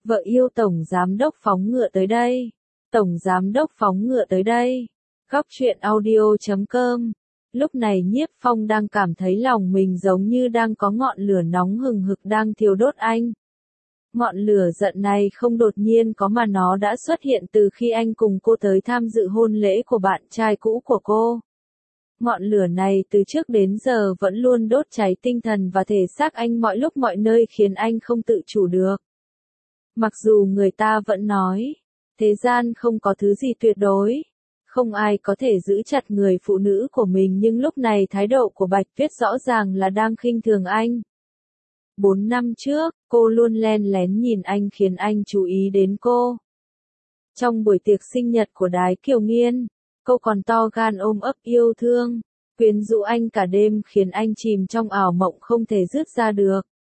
Vợ yêu tổng giám đốc phóng ngựa tới đây. Tổng giám đốc phóng ngựa tới đây. Góc truyện audio.com. Lúc này Nhiếp Phong đang cảm thấy lòng mình giống như đang có ngọn lửa nóng hừng hực đang thiêu đốt anh. Ngọn lửa giận này không đột nhiên có mà nó đã xuất hiện từ khi anh cùng cô tới tham dự hôn lễ của bạn trai cũ của cô. Ngọn lửa này từ trước đến giờ vẫn luôn đốt cháy tinh thần và thể xác anh mọi lúc mọi nơi khiến anh không tự chủ được. Mặc dù người ta vẫn nói, thế gian không có thứ gì tuyệt đối, không ai có thể giữ chặt người phụ nữ của mình, nhưng lúc này thái độ của Bạch Tuyết rõ ràng là đang khinh thường anh. 4 năm trước, cô luôn len lén nhìn anh khiến anh chú ý đến cô. Trong buổi tiệc sinh nhật của Đái Kiều Nghiên, cô còn to gan ôm ấp yêu thương, quyến rũ anh cả đêm khiến anh chìm trong ảo mộng không thể dứt ra được.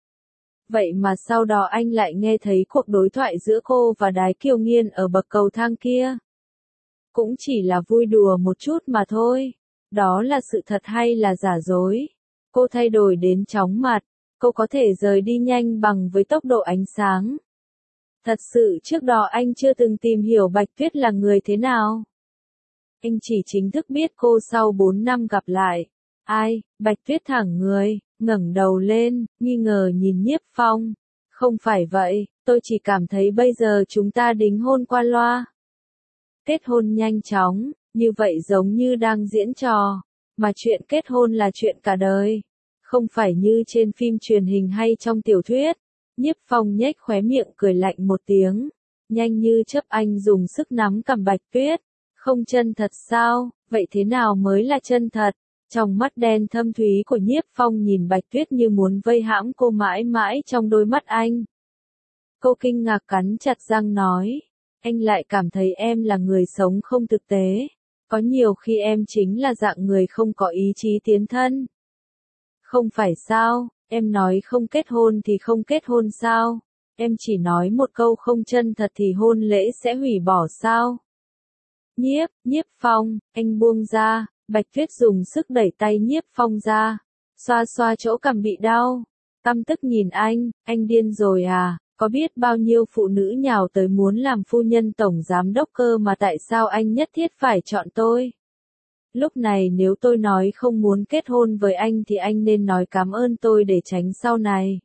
Vậy mà sau đó anh lại nghe thấy cuộc đối thoại giữa cô và Đái Kiều Nghiên ở bậc cầu thang kia. Cũng chỉ là vui đùa một chút mà thôi. Đó là sự thật hay là giả dối? Cô thay đổi đến chóng mặt. Cô có thể rời đi nhanh bằng với tốc độ ánh sáng. Thật sự trước đó anh chưa từng tìm hiểu Bạch Tuyết là người thế nào. Anh chỉ chính thức biết cô sau 4 năm gặp lại. Ai? Bạch Tuyết thẳng người, ngẩng đầu lên, nghi ngờ nhìn Nhiếp Phong. Không phải vậy, tôi chỉ cảm thấy bây giờ chúng ta đính hôn qua loa. Kết hôn nhanh chóng, như vậy giống như đang diễn trò. Mà chuyện kết hôn là chuyện cả đời. Không phải như trên phim truyền hình hay trong tiểu thuyết. Nhiếp Phong nhếch khóe miệng cười lạnh một tiếng. Nhanh như chớp anh dùng sức nắm cầm Bạch Tuyết. Không chân thật sao? Vậy thế nào mới là chân thật? Trong mắt đen thâm thúy của Nhiếp Phong nhìn Bạch Tuyết như muốn vây hãm cô mãi mãi trong đôi mắt anh. Cô kinh ngạc cắn chặt răng nói. Anh lại cảm thấy em là người sống không thực tế. Có nhiều khi em chính là dạng người không có ý chí tiến thân. Không phải sao, em nói không kết hôn thì không kết hôn sao? Em chỉ nói một câu không chân thật thì hôn lễ sẽ hủy bỏ sao? Nhiếp Phong, anh buông ra. Bạch Tuyết dùng sức đẩy tay Nhiếp Phong ra. Xoa xoa chỗ cằm bị đau. Căm tức nhìn anh điên rồi à? Có biết bao nhiêu phụ nữ nhào tới muốn làm phu nhân tổng giám đốc cơ mà tại sao anh nhất thiết phải chọn tôi? Lúc này nếu tôi nói không muốn kết hôn với anh thì anh nên nói cảm ơn tôi để tránh sau này.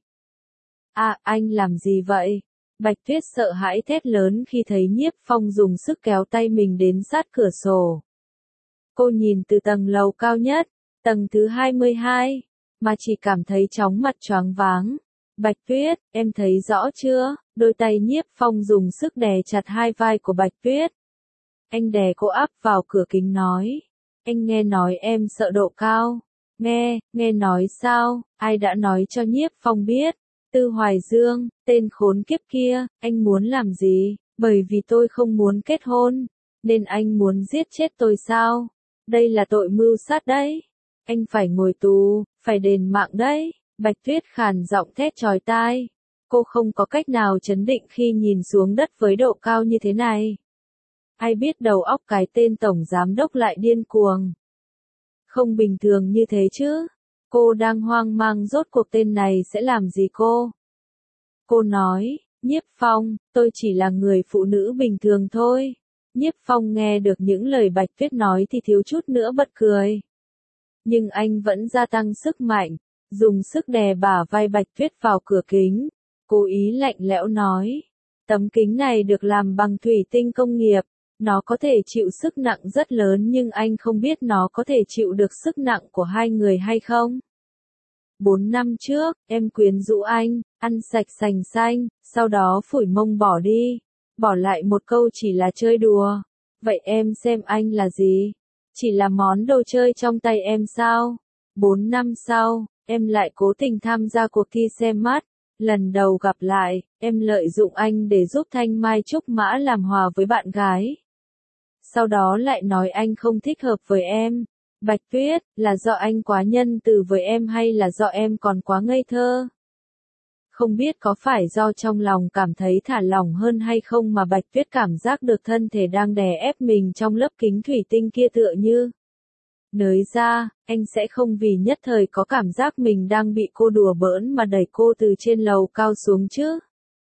À, anh làm gì vậy? Bạch Tuyết sợ hãi thét lớn khi thấy Nhiếp Phong dùng sức kéo tay mình đến sát cửa sổ. Cô nhìn từ tầng lầu cao nhất, tầng thứ 22, mà chỉ cảm thấy chóng mặt choáng váng. Bạch Tuyết, em thấy rõ chưa? Đôi tay Nhiếp Phong dùng sức đè chặt hai vai của Bạch Tuyết. Anh đè cô áp vào cửa kính nói. Anh nghe nói em sợ độ cao. Nghe nói sao? Ai đã nói cho Nhiếp Phong biết? Tư Hoài Dương, tên khốn kiếp kia, anh muốn làm gì? Bởi vì tôi không muốn kết hôn, nên anh muốn giết chết tôi sao? Đây là tội mưu sát đấy. Anh phải ngồi tù, phải đền mạng đấy. Bạch Tuyết khàn giọng thét chói tai. Cô không có cách nào trấn định khi nhìn xuống đất với độ cao như thế này. Ai biết đầu óc cái tên tổng giám đốc lại điên cuồng. Không bình thường như thế chứ. Cô đang hoang mang rốt cuộc tên này sẽ làm gì cô. Cô nói, Nhiếp Phong, tôi chỉ là người phụ nữ bình thường thôi. Nhiếp Phong nghe được những lời Bạch Tuyết nói thì thiếu chút nữa bật cười. Nhưng anh vẫn gia tăng sức mạnh, dùng sức đè bả vai Bạch Tuyết vào cửa kính. Cố ý lạnh lẽo nói, tấm kính này được làm bằng thủy tinh công nghiệp. Nó có thể chịu sức nặng rất lớn nhưng anh không biết nó có thể chịu được sức nặng của hai người hay không. 4 năm trước, em quyến rũ anh, ăn sạch sành xanh, sau đó phủi mông bỏ đi. Bỏ lại một câu chỉ là chơi đùa. Vậy em xem anh là gì? Chỉ là món đồ chơi trong tay em sao? 4 năm sau, em lại cố tình tham gia cuộc thi xem mắt. Lần đầu gặp lại, em lợi dụng anh để giúp Thanh Mai Trúc Mã làm hòa với bạn gái. Sau đó lại nói anh không thích hợp với em. Bạch Tuyết, là do anh quá nhân từ với em hay là do em còn quá ngây thơ? Không biết có phải do trong lòng cảm thấy thả lỏng hơn hay không mà Bạch Tuyết cảm giác được thân thể đang đè ép mình trong lớp kính thủy tinh kia tựa như. Nới ra, anh sẽ không vì nhất thời có cảm giác mình đang bị cô đùa bỡn mà đẩy cô từ trên lầu cao xuống chứ.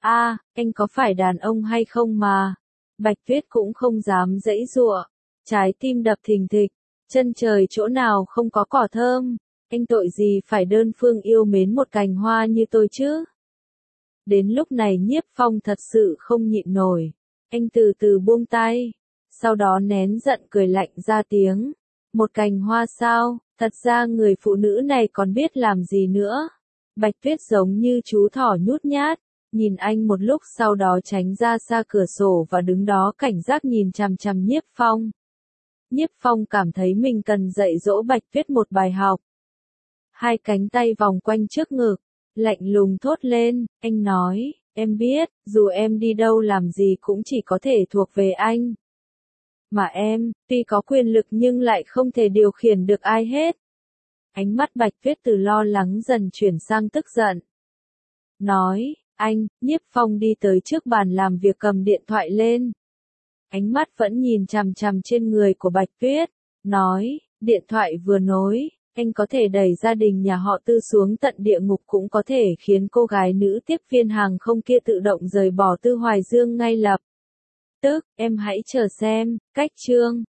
Anh có phải đàn ông hay không mà? Bạch Tuyết cũng không dám giãy giụa, trái tim đập thình thịch, chân trời chỗ nào không có cỏ thơm, anh tội gì phải đơn phương yêu mến một cành hoa như tôi chứ? Đến lúc này Nhiếp Phong thật sự không nhịn nổi, anh từ từ buông tay, sau đó nén giận cười lạnh ra tiếng, một cành hoa sao, thật ra người phụ nữ này còn biết làm gì nữa. Bạch Tuyết giống như chú thỏ nhút nhát, nhìn anh một lúc sau đó tránh ra xa cửa sổ và đứng đó cảnh giác nhìn chằm chằm Nhiếp Phong. Nhiếp Phong cảm thấy mình cần dạy dỗ Bạch Tuyết một bài học. Hai cánh tay vòng quanh trước ngực, lạnh lùng thốt lên, anh nói, em biết, dù em đi đâu làm gì cũng chỉ có thể thuộc về anh. Mà em, tuy có quyền lực nhưng lại không thể điều khiển được ai hết. Ánh mắt Bạch Tuyết từ lo lắng dần chuyển sang tức giận. Nói, anh, Nhiếp Phong đi tới trước bàn làm việc cầm điện thoại lên. Ánh mắt vẫn nhìn chằm chằm trên người của Bạch Tuyết, nói, điện thoại vừa nối, anh có thể đẩy gia đình nhà họ Tư xuống tận địa ngục cũng có thể khiến cô gái nữ tiếp viên hàng không kia tự động rời bỏ Tư Hoài Dương ngay lập tức, em hãy chờ xem, cách chương.